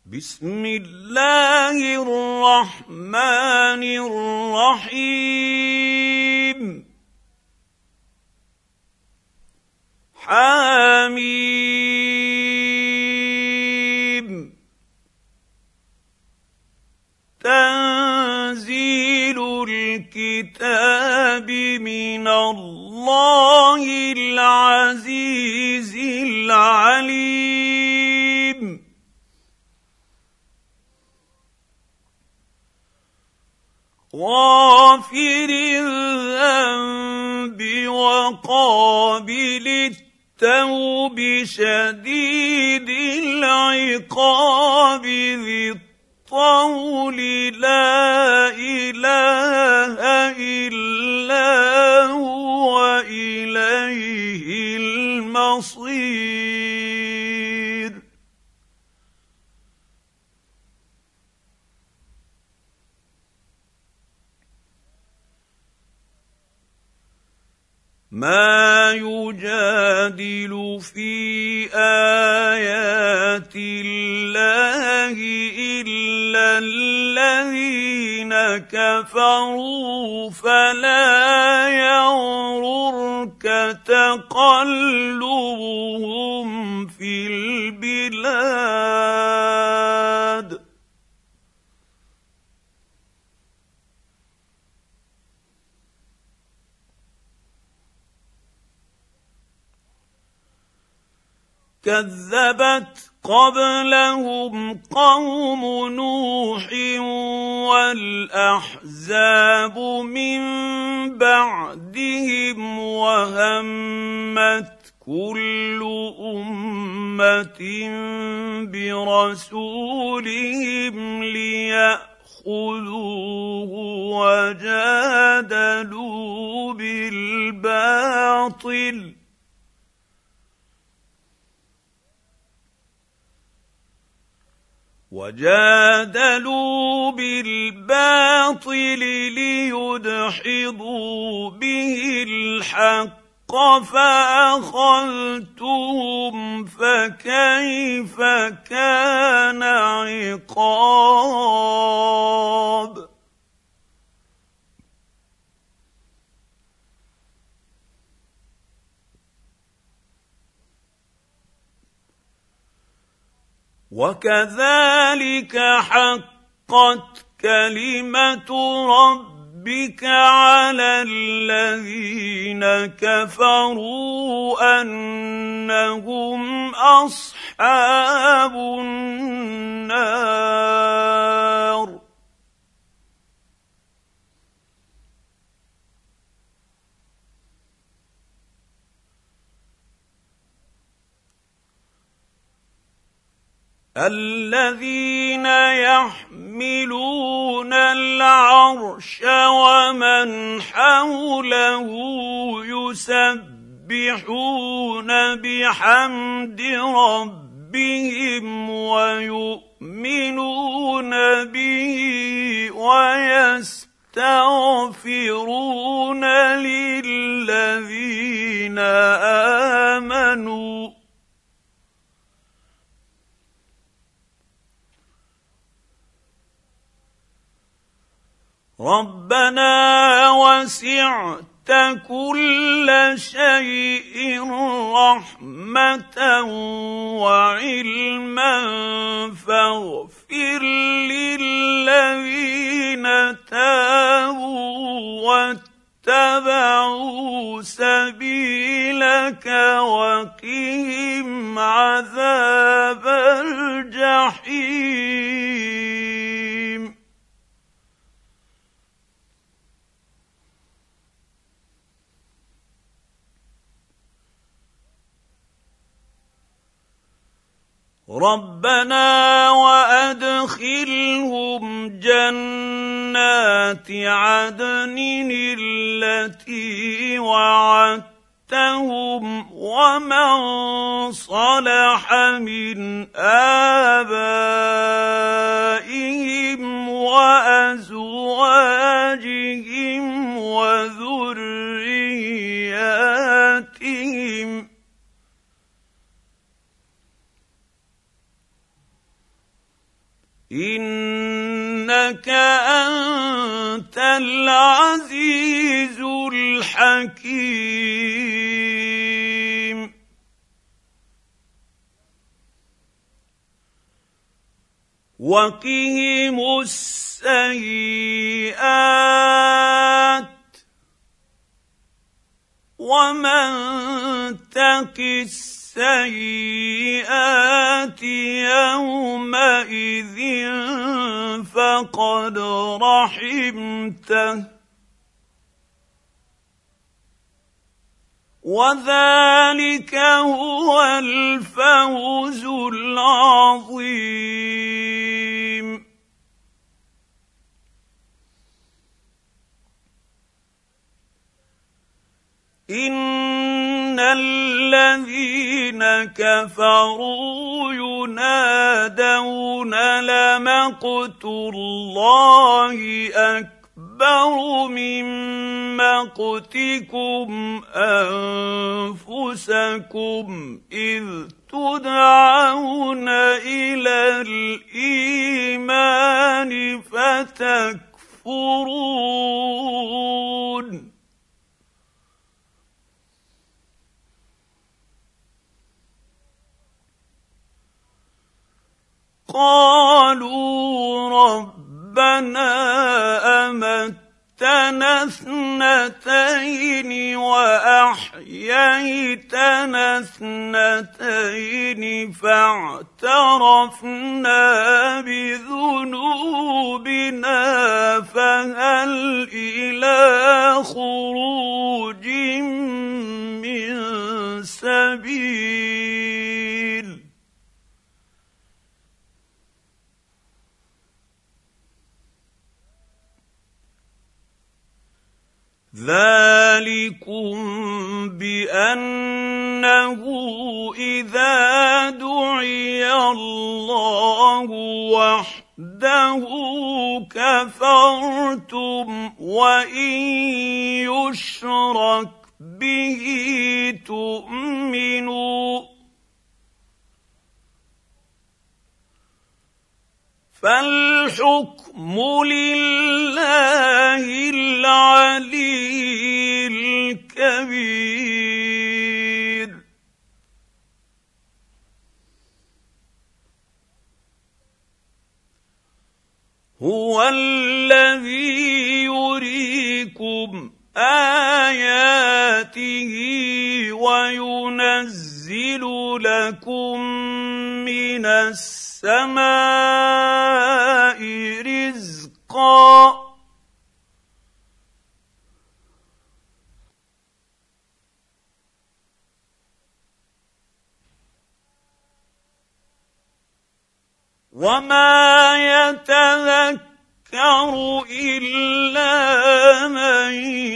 بسم الله الرحمن الرحيم حميم تنزيل الكتاب من الله العزيز العليم غافر الذنب وقابل التوب شديد العقاب ذي الطول لا إله إلا هو إليه المصير ما يجادل في آيات الله إلا الذين كفروا فلا يغررك تقلبهم في البلاد كذبت قبلهم قوم نوح والأحزاب من بعدهم وهمت كل أمة برسولهم ليأخذوه وجادلوا بالباطل ليدحضوا به الحق فأخذتهم فكيف كان عقاب وكذلك حقت كلمة ربك على الذين كفروا أنهم أصحاب النار الذين يحملون العرش ومن حوله يسبحون بحمد ربهم ويؤمنون به ويستغفرون للذين آمنوا ربنا وسعت كل شيء رحمة وعلما فاغفر للذين تابوا واتبعوا سبيلك وقهم عذاب الجحيم ربنا وأدخلهم جنات عدن التي وعدتهم ومن صلح من آبائهم وأزواجهم وذرياتهم إنك أنت العزيز الحكيم. وقهم السيئات ومن تق السيئات يومئذ فقد رحمته وذلك هو الفوز العظيم. إن الذين كفروا ينادون لمقت الله أكبر من مقتكم أنفسكم إذ تدعون إلى الإيمان فتكفرون. قالوا ربنا أمتنا اثنتين وأحييتنا اثنتين فاعترفنا بذنوبنا فهل إلى خروج من سبيل. ذلكم بأنه إذا دعي الله وحده كفرتم وإن يشرك به تؤمنوا فالحكم لله العلي الكبير. هو الذي يريكم آياته وينزل لكم من السماء رزقا وما يتذكر إلا من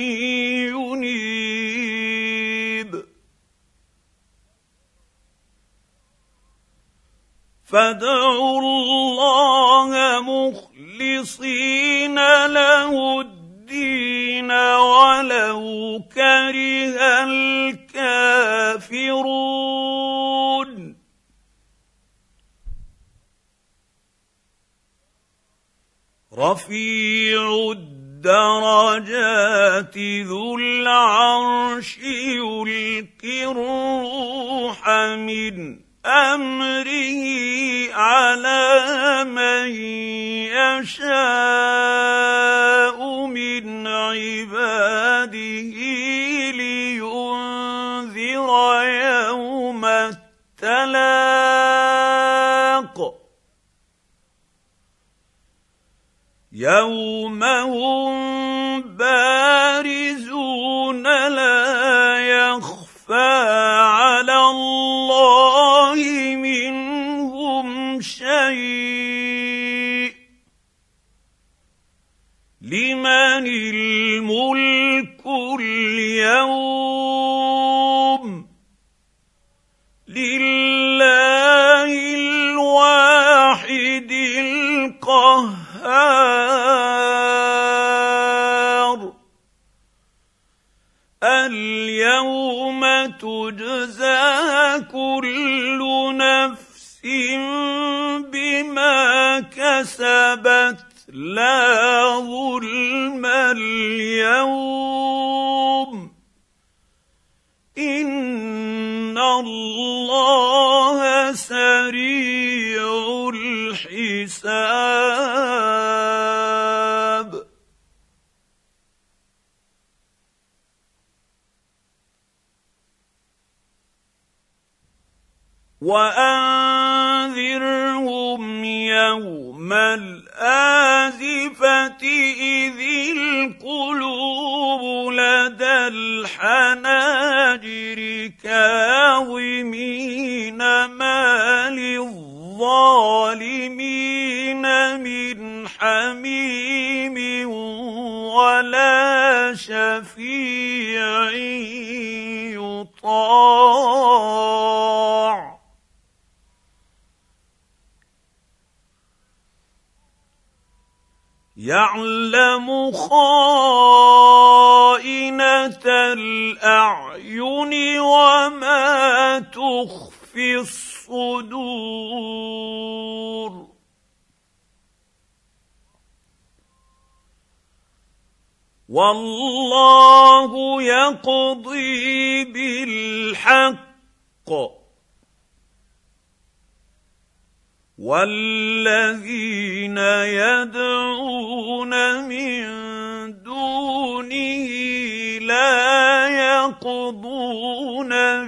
ينيب. فادعوا الله مخلصين له الدين ولو كره الكافرون. رفيع الدرجات ذو العرش يلقي الروح من أمره على من يشاء من عباده لينذر يوم التلاق يوم هم بارزون لا يخفى على الله منهم شيء. لمن الملك اليوم لله الواحد القهار. اليوم تجزى كل نفس بما كسبت كسبت لا ظلم اليوم إن الله سريع الحساب وأنذرهم يوم الآزفة إذ القلوب لدى الحناجر كاظمين ما للظالمين من حميم ولا شفيع يطاع يعلم خائنة الأعين وما تخفي الصدور والله يقضي بالحق والذين يدعون من دونه لا يقضون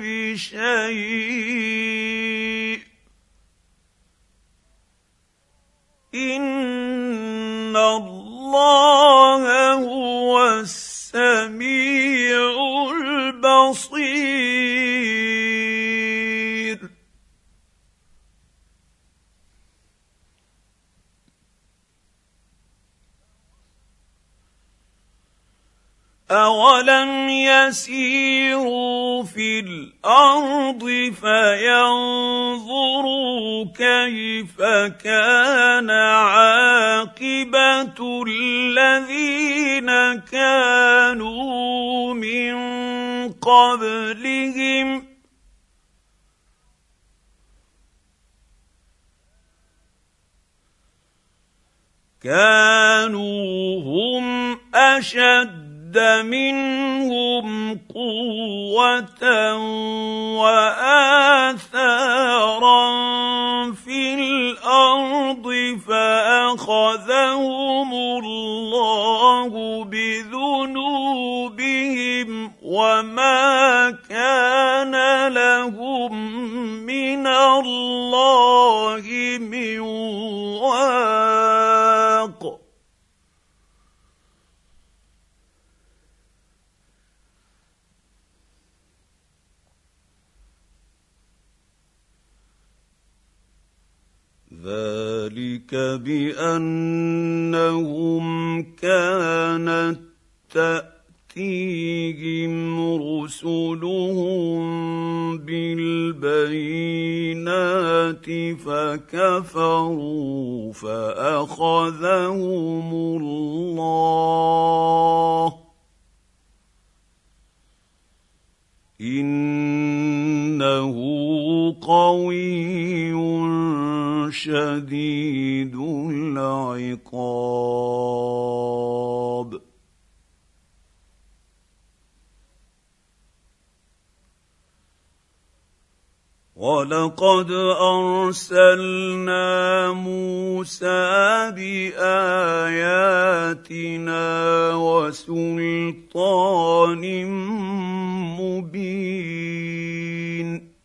بشيء إن الله هو السميع البصير أولم يسيروا في الأرض فينظروا كيف كان عاقبة الذين كانوا من قبلهم كانوا هم أشد منهم قوة وآثارا في الأرض فأخذهم الله بذنوبهم وما كان لهم من الله من واق ذلك بأنهم كانت تأتيهم رسلهم بالبينات فكفروا فأخذهم الله إنه قوي شديد العقاب ولقد أرسلنا موسى بآياتنا وسلطان مبين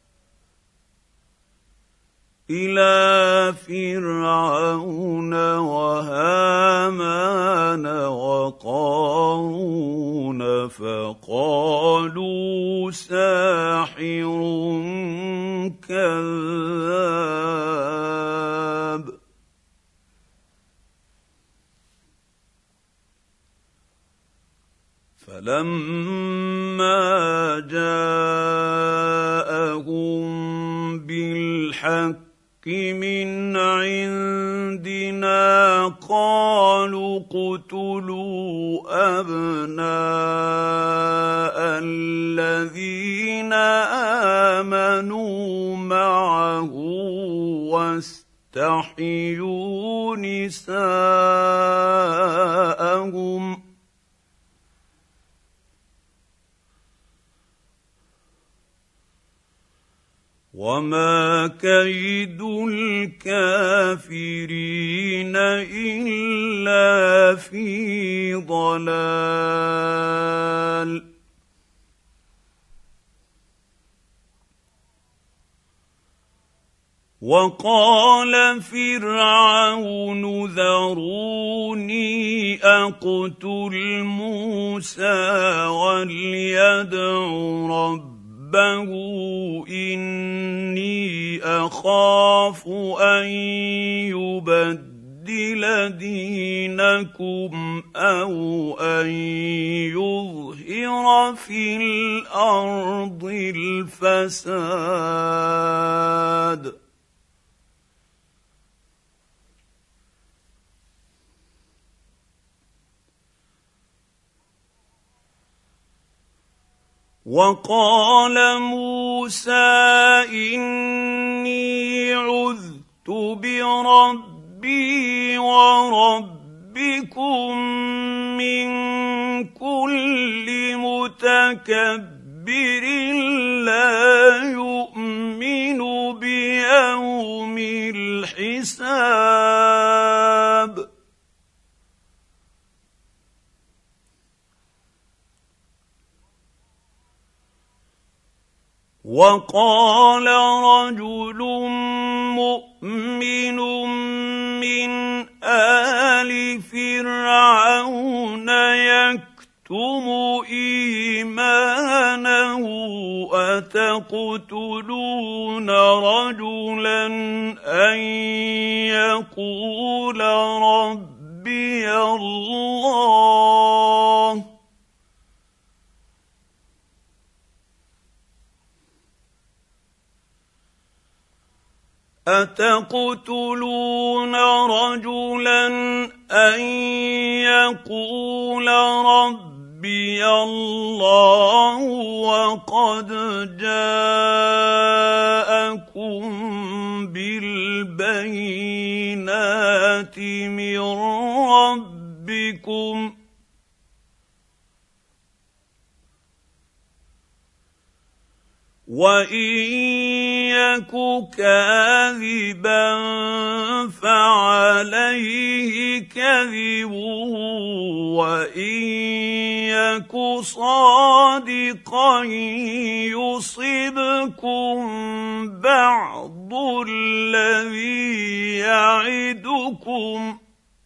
إلى فرعون وهامان وقارون فقالوا ساحر كذاب فلما جاءهم بالحق من عندنا قالوا اقتلوا أبناء الذين آمنوا معه يستحيوا نساءهم وما كيد الكافرين الا في ضلال. وقال فرعون ذروني اقتل موسى وليدع ربه إني أخاف أن يبدل دينكم أو أن يظهر في الأرض الفساد. وقال موسى إني عذت بربي وربكم من كل متكبر لا يؤمن بيوم الحساب. وقال رجل مؤمن من آل فرعون يكتم إيمانه أتقتلون رجلا أن يقول ربي الله أتقتلون رجلا أن يقول ربي الله وقد جاءكم بالبينات من ربكم وإن يك كاذبا فعليه كذبه وإن يك صادقا يصبكم بعض الذي يعدكم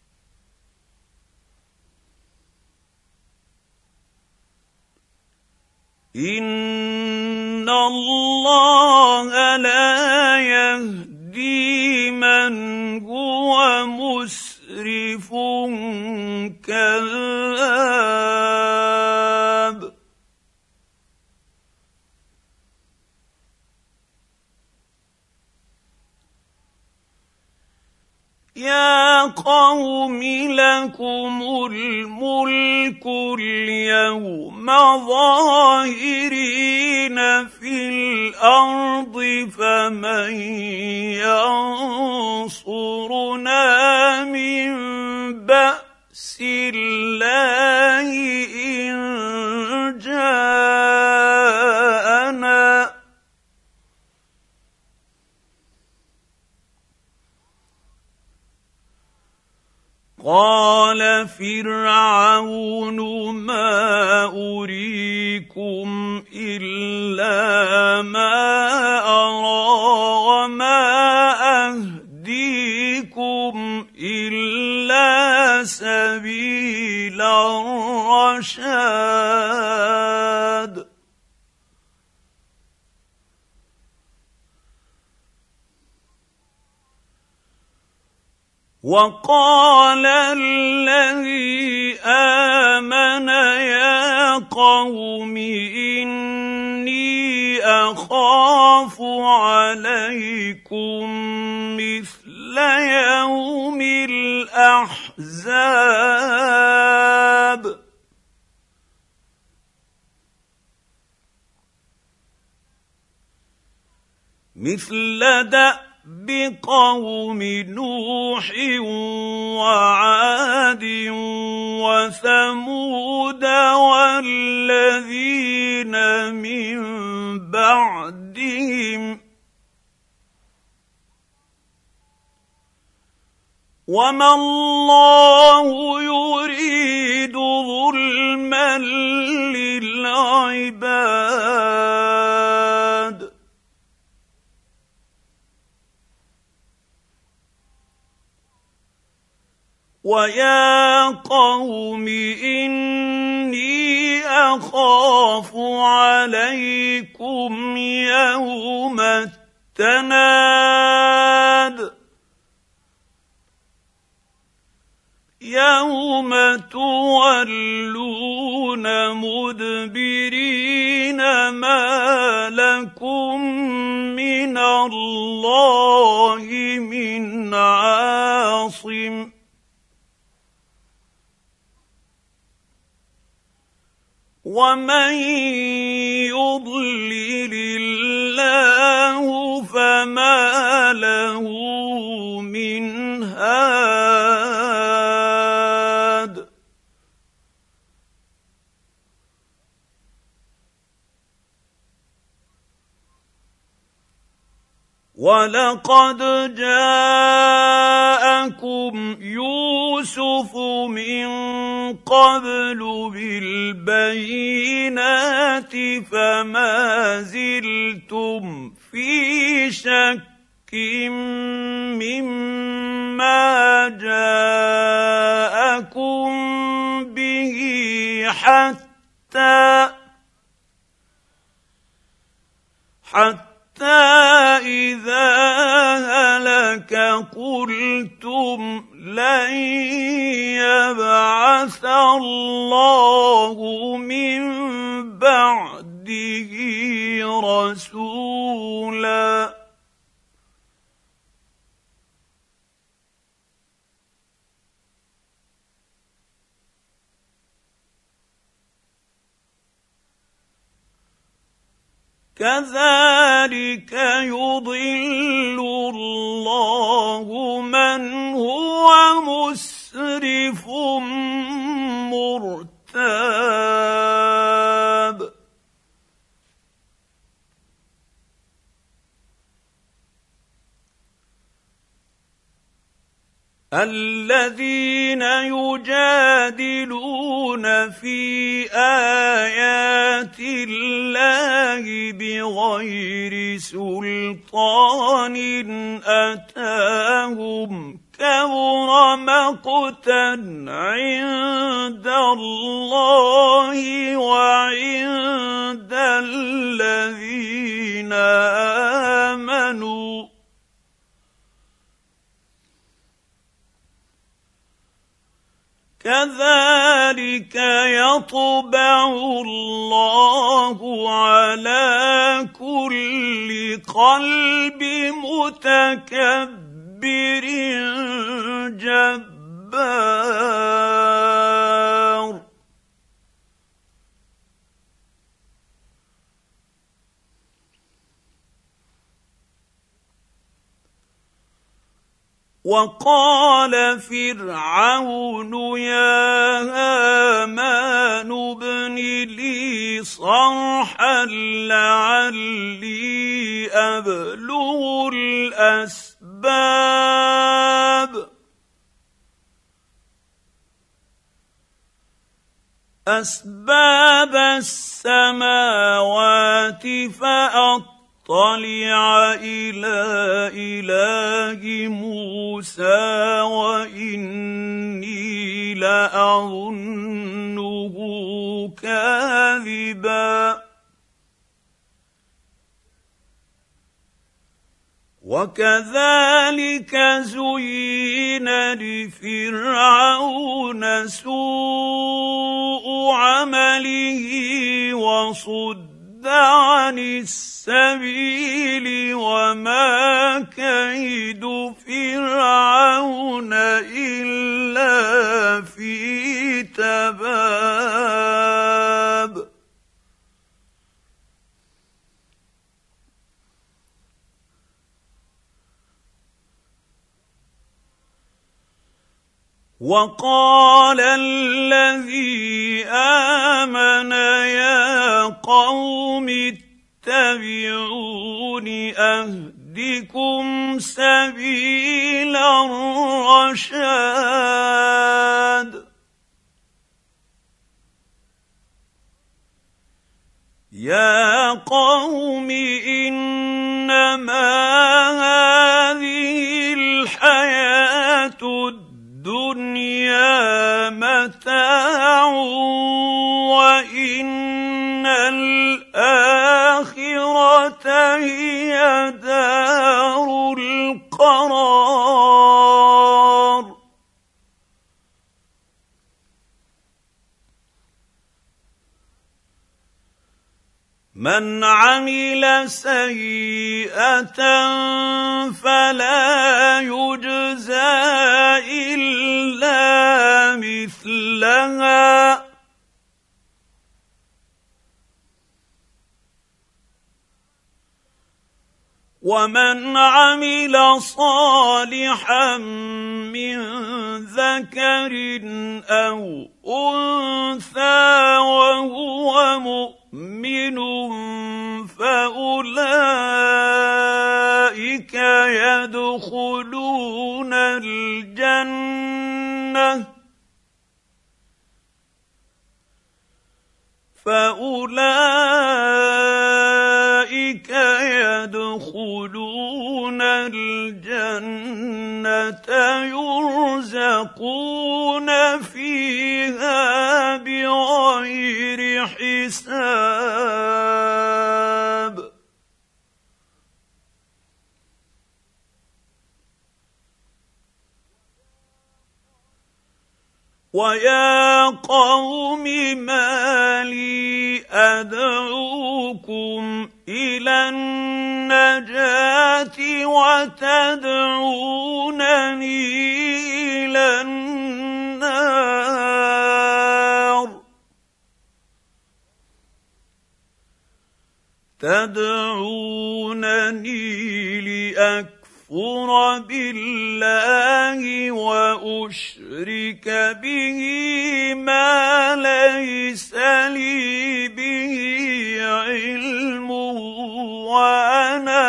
إن الله لا يهدي من هو مسرف كذاب. يا قوم لكم الملك اليوم ظاهرين في الأرض فمن ينصرنا من بأس الله إن جاءنا قال فرعون ما أريكم إلا ما أرى وما أهديكم إلا سبيل الرشاد. وقال الذي آمن يا قوم إني أخاف عليكم مثل يوم الأحزاب مثل دأب قوم نوح وعاد وثمود والذين من بعدهم وما الله يريد ظلما للعباد ويا قوم إني أخاف عليكم يوم التناد يوم تولون مدبرين ما لكم من الله من عاصم ومن يضلل الله فما له من هاد ولقد جاءكم يوسف من قبل بالبينات فما زلتم في شك مما جاءكم به حتى إذا هلك قلتم لن يبعث الله من بعده رسولا كذلك يضل الله من هو مسرف مرتاب الذين يجادلون في آيات الله بغير سلطان أتاهم كبر مقتا عند الله وعند الذين آمنوا كذلك يطبع الله على كل قلب متكبر جبار وقال فرعون يا هامان ابن لي صرحا لعلي أبلغ أسباب السماوات فأطلع إلى إله موسى وإني لأظنه كاذبا وكذلك زين لفرعون سوء عمله وصد عن السبيل وما كيد فرعون إلا في تباب. وقال الذي آمن يا قوم اتبعون أهدكم سبيل الرشاد يا قوم إنما هذه الحياة الدنيا متاع وإن الآخرة هي دار القرار من عمل سيئة فلا يجزى إلا مثلها ومن عمل صالحا من ذكر أو أنثى وهو مؤمن فأولئك يدخلون الجنة يرزقون فيها بغير حساب ويا قوم ما لي أدعوكم إلى النجاة وتدعونني إلى النار تدعونني لأكفر بالله وأشرك به ما ليس لي به علم وأنا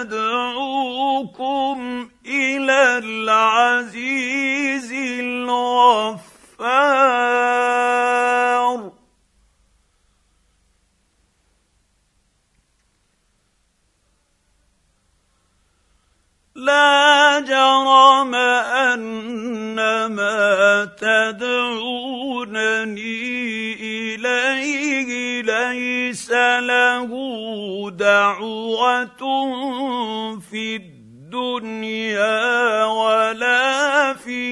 أدعوكم إلى العزيز الغفار لا جرم أن ما تدعونني إليه ليس له دعوة في الدنيا ولا في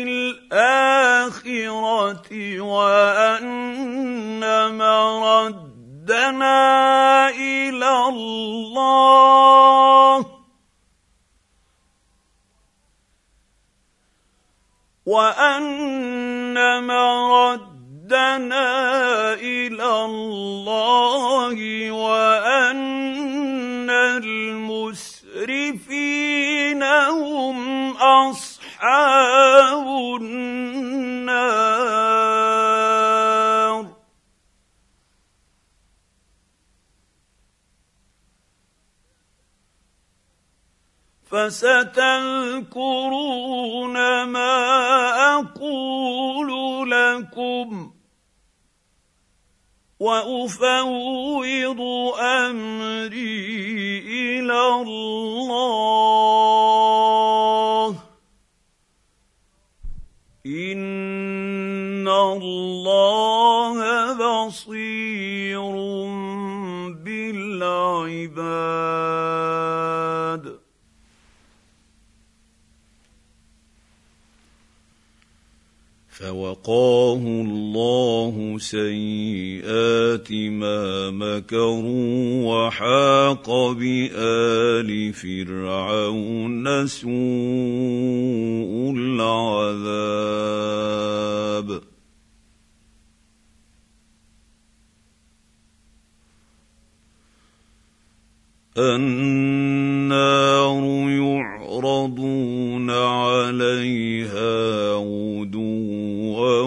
الآخرة وأن مردنا إلى الله وأن مردنا إلى الله وأن المسرفين هم أصحاب النار فستذكرون ما أقول لكم وأفوض أمري إلى الله إن الله بصير بالعباد فوقاه الله سيئات ما مكروا وحاق بآل فرعون سوء العذاب النار يعرضون عليها غدوا غدوا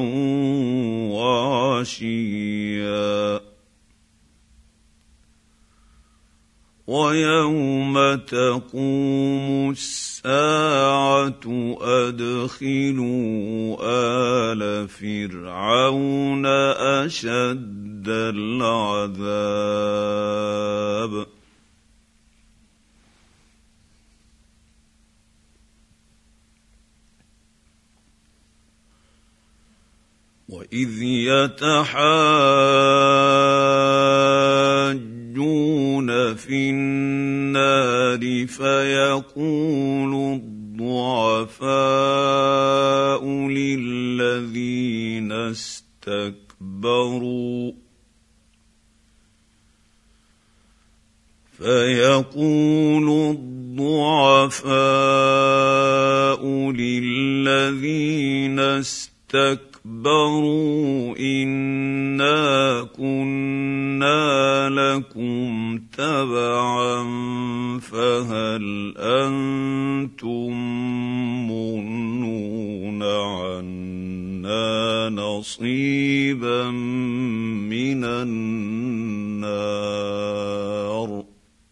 وعشيا ويوم تقوم الساعه ادخلوا ال فرعون اشد العذاب وإذ يتحاجون في النار فيقول الضعفاء للذين استكبروا إنا كنا لكم تبعا فهل أنتم مغنون عنا نصيبا من النار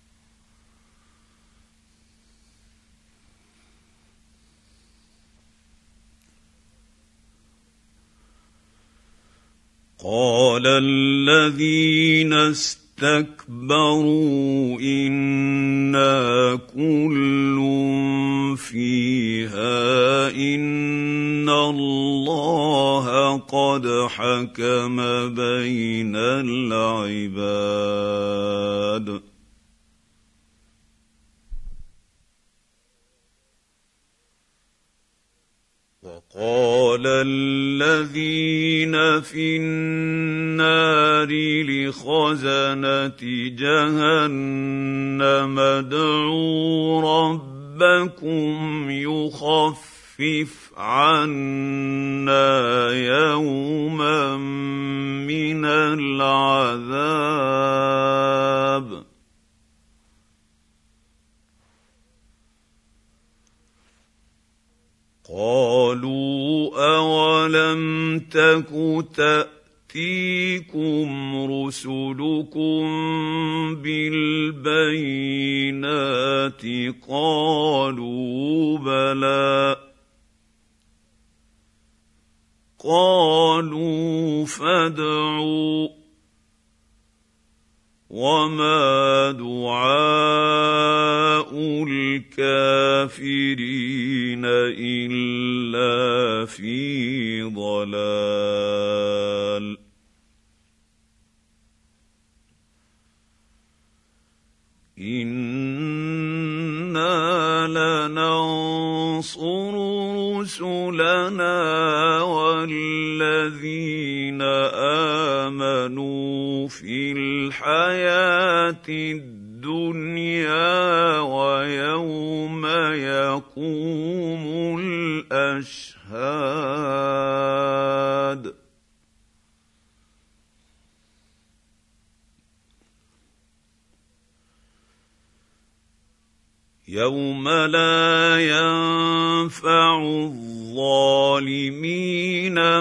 قال الذين استكبروا إنا كل فيها إن الله قد حكم بين العباد وقال الذين في النار لخزنة جهنم ادعوا ربكم يخفف عنا يوما من العذاب قالوا أولم تك تأتيكم رسلكم بالبينات قالوا بلى قالوا فادعوا وما دعاء الكافرين إلا في ضلال إنا لننصر رسلنا والذين آمنوا في الحياة الدنيا ويوم يقوم الأشهاد يوم لا ينفع الظالمين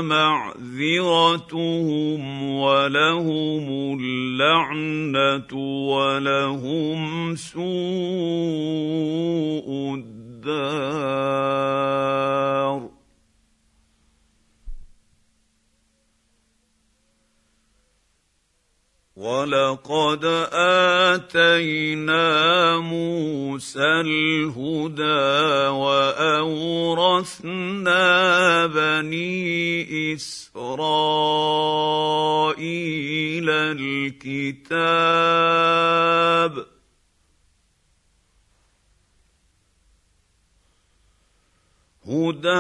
معذرتهم ولهم اللعنة ولهم سوء الدار ولقد آتينا موسى الهدى وأورثنا بني إسرائيل الكتاب هدى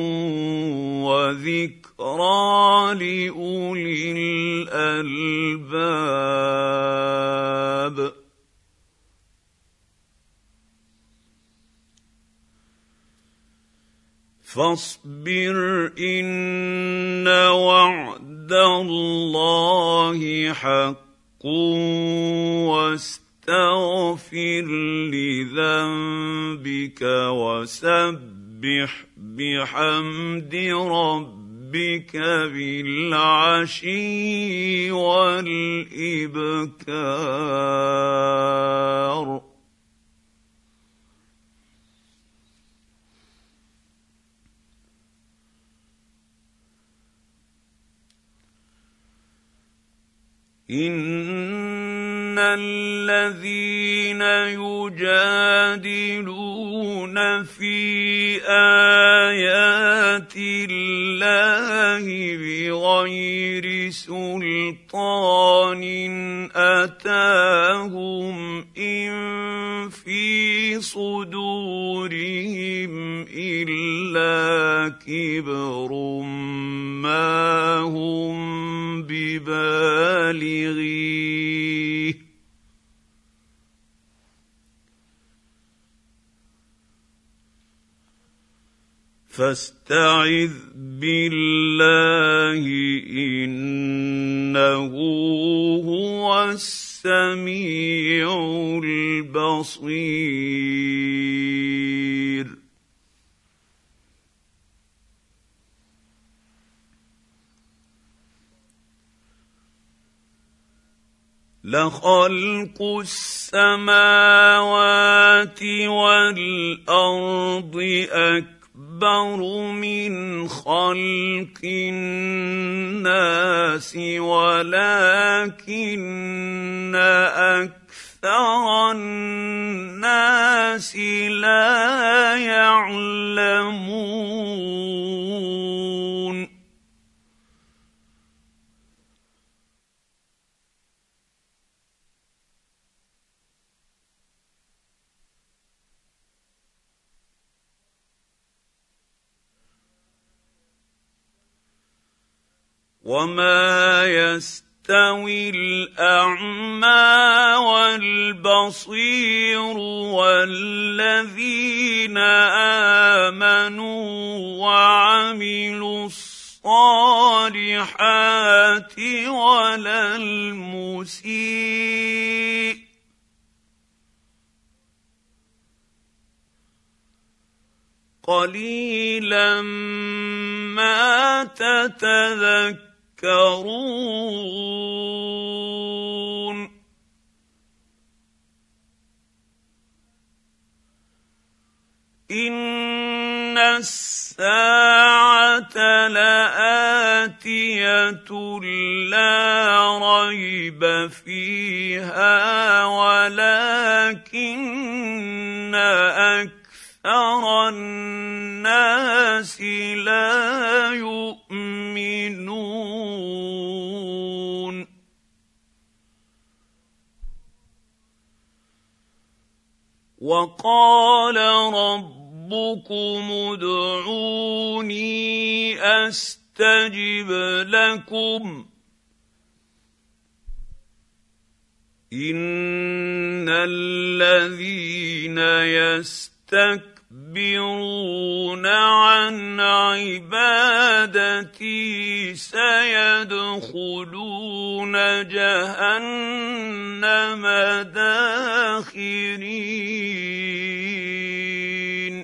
وذكرى لأولي الألباب فاصبر إن وعد الله حق واستغفر لذنبك وسبح بحمد ربك ربك بالعشي والإبكار إن الذين يجادلون في آيات الله بغير سلطان أتاهم إن في صدورهم إلا كبر ما هم ببالغيه فاستعذ بالله إنه هو السميع البصير لخلق السماوات والأرض أكبر من خلق الناس ولكن أكثر الناس لا يعلمون وما يستوي الأعمى والبصير والذين آمنوا وعملوا الصالحات ولا المسيء قليلا ما تتذكرون إن الساعة لآتية لا ريب فيها ولكن أكثر الناس لا يؤمنون وقال ربكم ادعوني أستجب لكم إن الذين يستكبرون عن عبادتي سيدخلون جهنم داخرين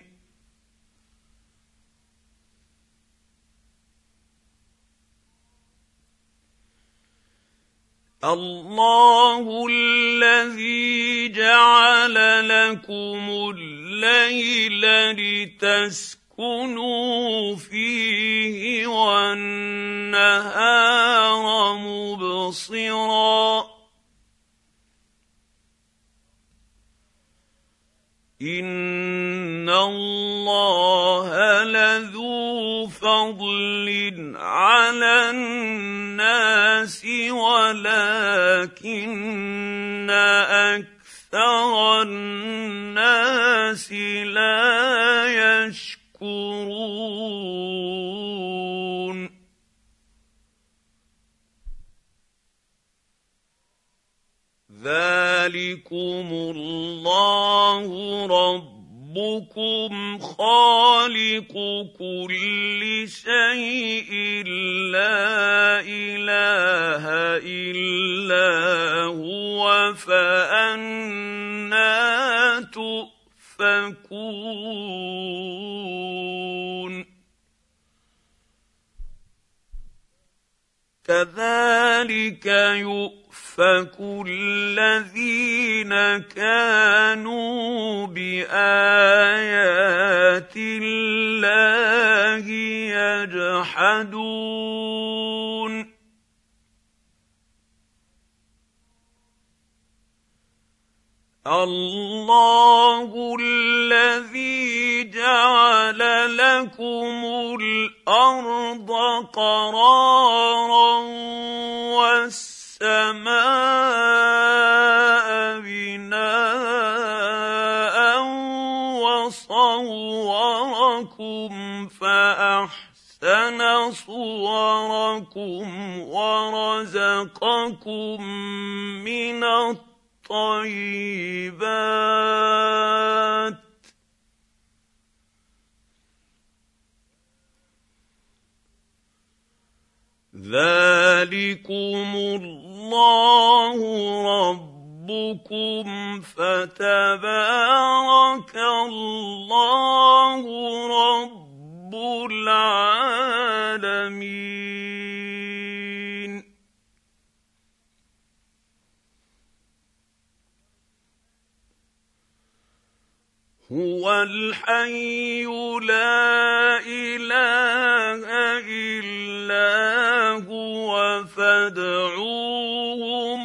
الله الذي جعل لكم الليل لتسكنوا فيه والنهار مبصرا إن الله لذو فضل على الناس ولكن أكثر الناس لا يشكرون ذلكم الله ربكم خالق كل شيء لا إله إلا هو فأنى تؤفكون كذلك يؤفك الذين كانوا بآيات الله يجحدون الله الذي جعل لكم الأرض قرارا والسماء بناء وصوركم فأحسن صوركم ورزقكم من الطيبات ذلكم الله ربكم فتبارك الله رب العالمين هو الحي لا إله إلا هو فادعوه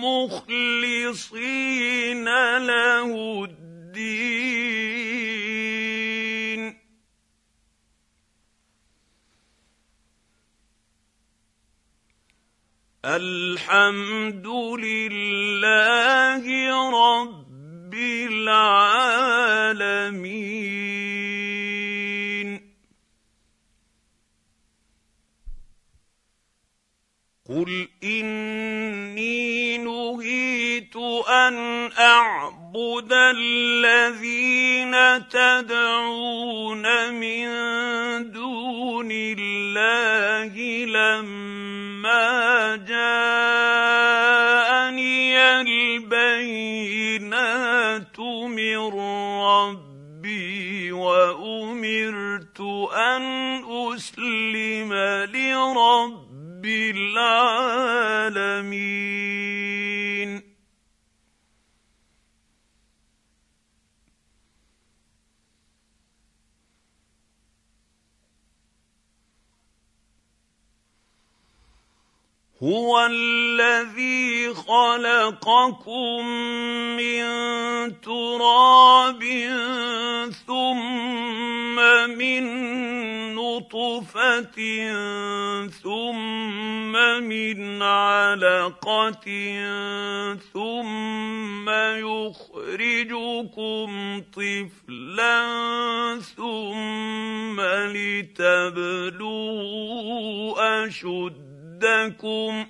مخلصين له الدين الحمد لله رب العالمين قل إني نهيت أن أعبد الذين تدعون من دون الله لما جاءني البينات من ربي وأمرت أن أسلم لرب العالمين هو الذي خلقكم من تراب ثم من نطفة ثم من علقة ثم يخرجكم طفلا ثم لتبلغوا أشدكم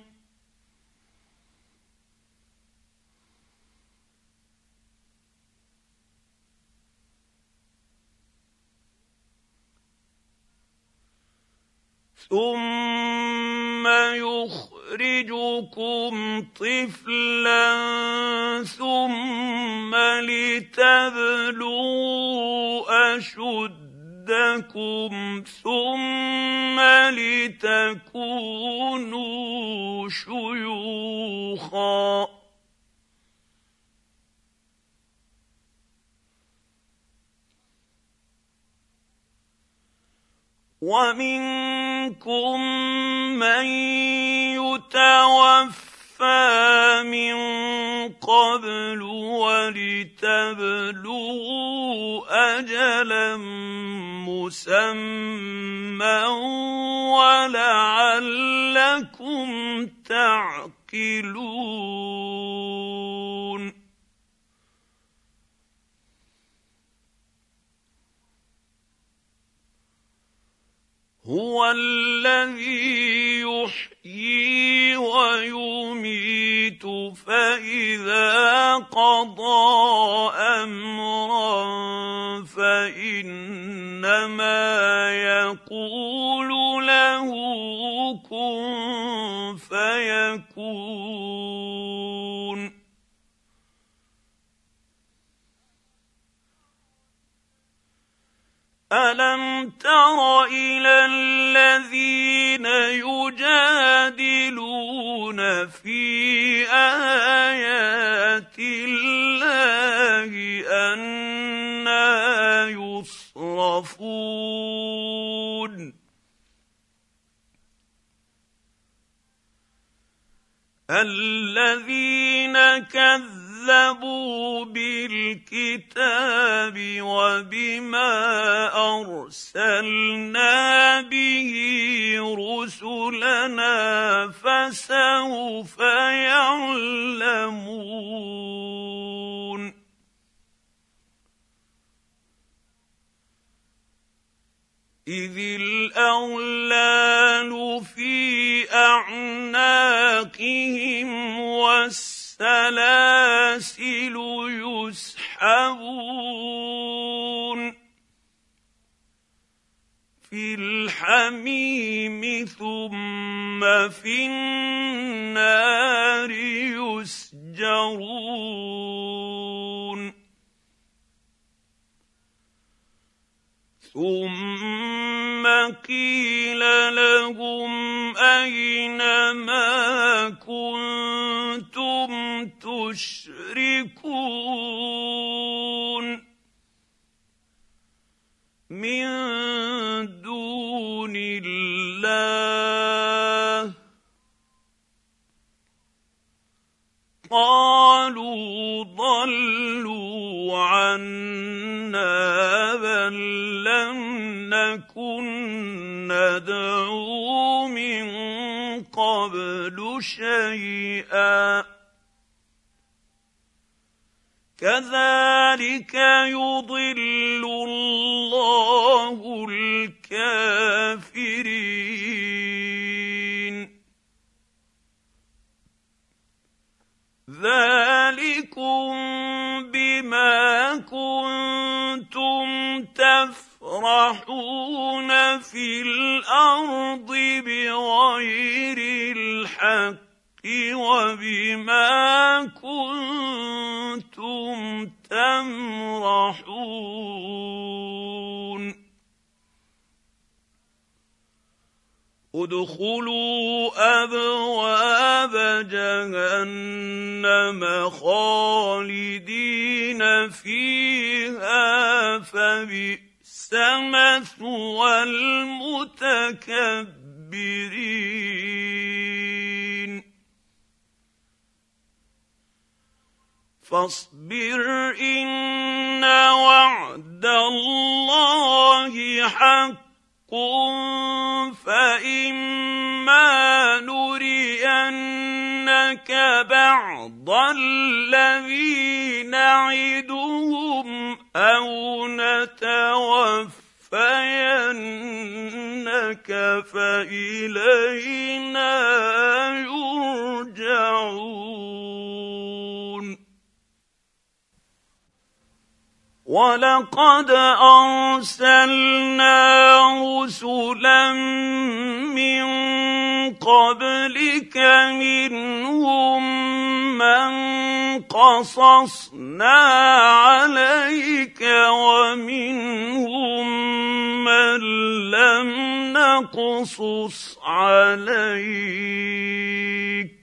ثم يخرجكم طفلا ثم لتبلغوا أشدكم ثم لتكونوا شيوخا ومنكم من يتوفى من قبل ولتبلغوا أجلا مسمى ولعلكم تعقلون هو الذي يحيي ويميت فإذا قضى أمرا فإنما يقول له كن فيكون ألم تر إلى الذين يجادلون يجادلون في آيات الله أنى يصرفون الذين كذبوا بالكتاب وبما أرسلنا به رسلنا فسوف يعلمون إذ الأغلال في أعناقهم والسلاسل يسحبون في الحميم ثم في النار يسجرون ثم قيل لهم أين ما كنتم تشركون من دون الله قالوا ضلوا عنا بل لم نكن ندعو من قبل شيئا كذلك يضل الله الكافرين ذلكم بما كنتم تفرحون في الأرض بغير الحق وبما كنتم تمرحون ادخلوا أبواب جهنم خالدين فيها فبئس مثوى المتكبرين فاصبر إن وعد الله حق فإما نرينك بعض الذي نعدهم أو نتوفينك فإلينا يرجعون ولقد أرسلنا رسلا من قبلك منهم من قصصنا عليك ومنهم من لم نقصص عليك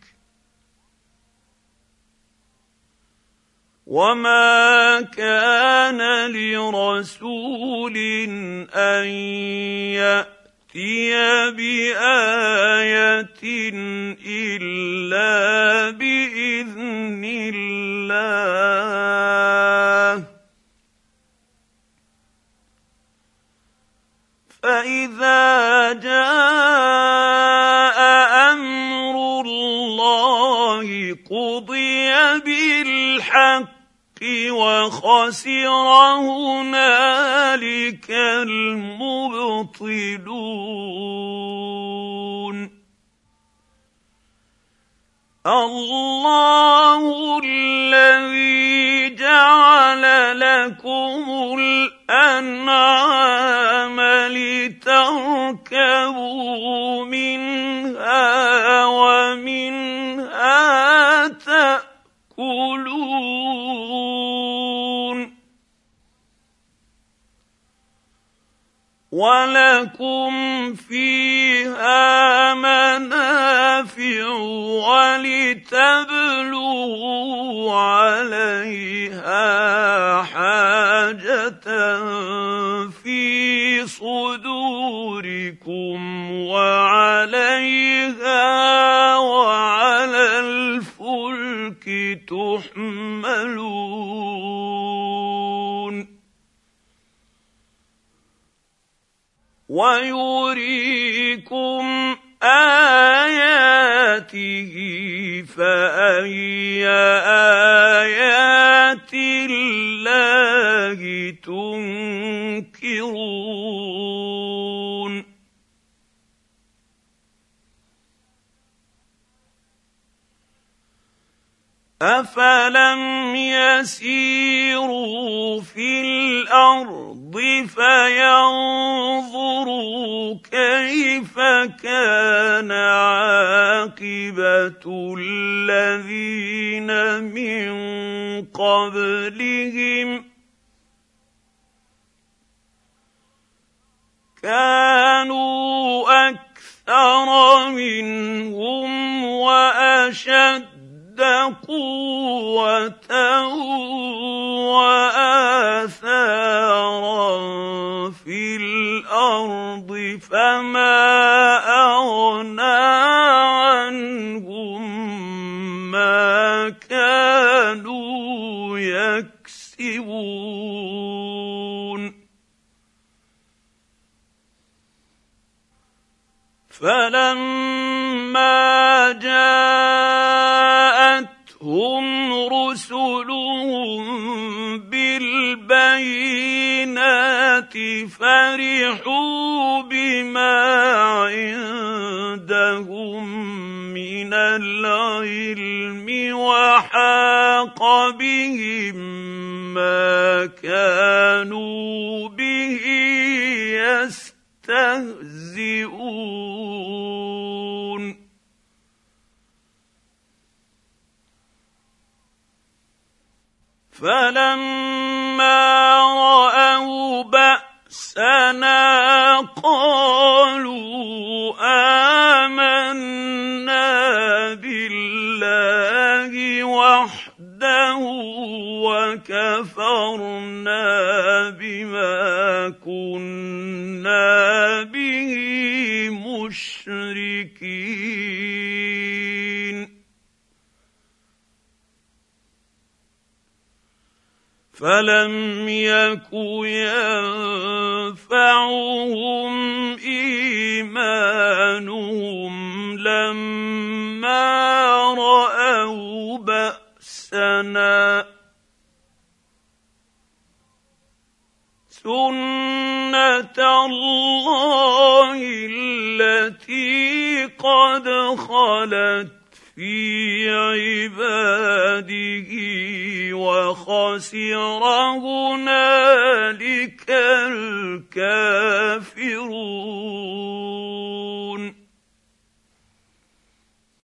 وما كان لرسول أن يأتي بآية إلا بإذن الله فإذا جاء أمر الله قضي بالحق وخسر هنالك المبطلون الله الذي جعل لكم الأنعام لتركبوا منها ومنها تأكلون ولكم فيها منافع ظهوركم وعليها وعلى الفلك تحملون ويريكم آياته فأي آيات الله تنكرون أفلم يسيروا في الأرض فينظروا كيف كان عاقبة الذين من قبلهم كانوا أكثر منهم وأشد قوة وآثارا في الأرض فما أغنى عنهم ما كانوا يكسبون فلما جاءتهم رسلهم بالبينات فرحوا بما عندهم من العلم وحاق بهم ما كانوا به يستهزئون فلما رأوا بأسنا قالوا آمنا بالله وحده وكفرنا بما كنا به مشركين فلم يك ينفعهم إيمانهم لما رأوا بأسنا سنة الله التي قد خلت في عباده وخسر هنالك الكافرون